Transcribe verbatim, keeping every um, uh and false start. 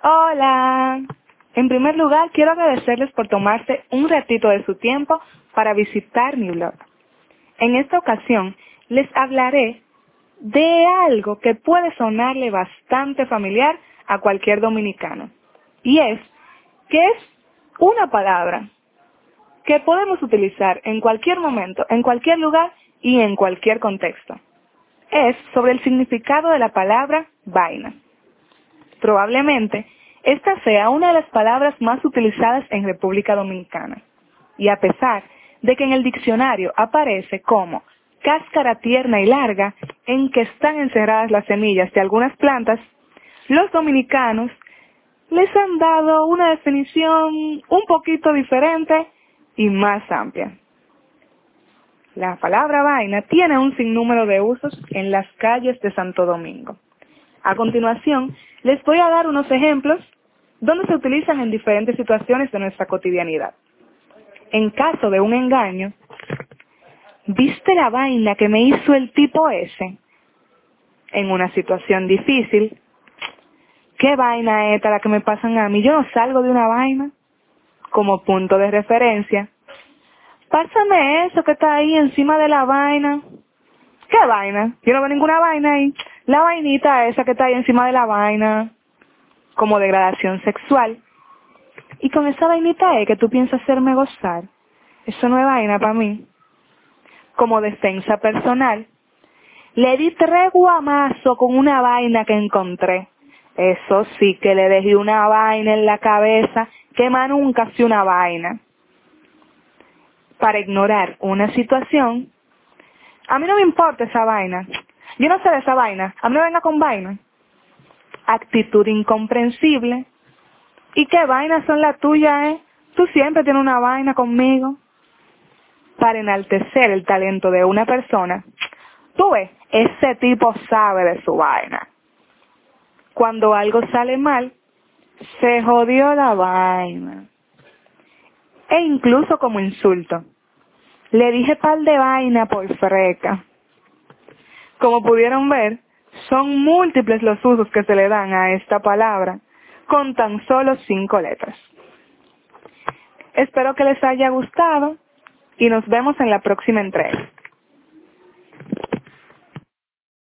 Hola. En primer lugar, quiero agradecerles por tomarse un ratito de su tiempo para visitar mi blog. En esta ocasión, les hablaré de algo que puede sonarle bastante familiar a cualquier dominicano. Y es que es una palabra que podemos utilizar en cualquier momento, en cualquier lugar y en cualquier contexto. Es sobre el significado de la palabra vaina. Probablemente, esta sea una de las palabras más utilizadas en República Dominicana. Y a pesar de que en el diccionario aparece como cáscara tierna y larga en que están encerradas las semillas de algunas plantas, los dominicanos les han dado una definición un poquito diferente y más amplia. La palabra vaina tiene un sinnúmero de usos en las calles de Santo Domingo. A continuación, les voy a dar unos ejemplos donde se utilizan en diferentes situaciones de nuestra cotidianidad. En caso de un engaño, ¿viste la vaina que me hizo el tipo ese? En una situación difícil, ¿qué vaina es esta la que me pasan a mí? Yo no salgo de una vaina. Como punto de referencia, pásame eso que está ahí encima de la vaina. ¿Qué vaina? Yo no veo ninguna vaina ahí. La vainita esa que está ahí encima de la vaina. Como degradación sexual. Y con esa vainita es que tú piensas hacerme gozar. Eso no es vaina para mí. Como defensa personal. Le di tres guamazos con una vaina que encontré. Eso sí que le dejé una vaina en la cabeza que más nunca hacía una vaina. Para ignorar una situación, a mí no me importa esa vaina. Yo no sé de esa vaina. A mí no venga con vaina. Actitud incomprensible. ¿Y qué vainas son las tuyas, eh? Tú siempre tienes una vaina conmigo. Para enaltecer el talento de una persona, tú ves, ese tipo sabe de su vaina. Cuando algo sale mal, se jodió la vaina. E incluso como insulto. Le dije par de vaina por freca. Como pudieron ver, son múltiples los usos que se le dan a esta palabra, con tan solo cinco letras. Espero que les haya gustado y nos vemos en la próxima entrega.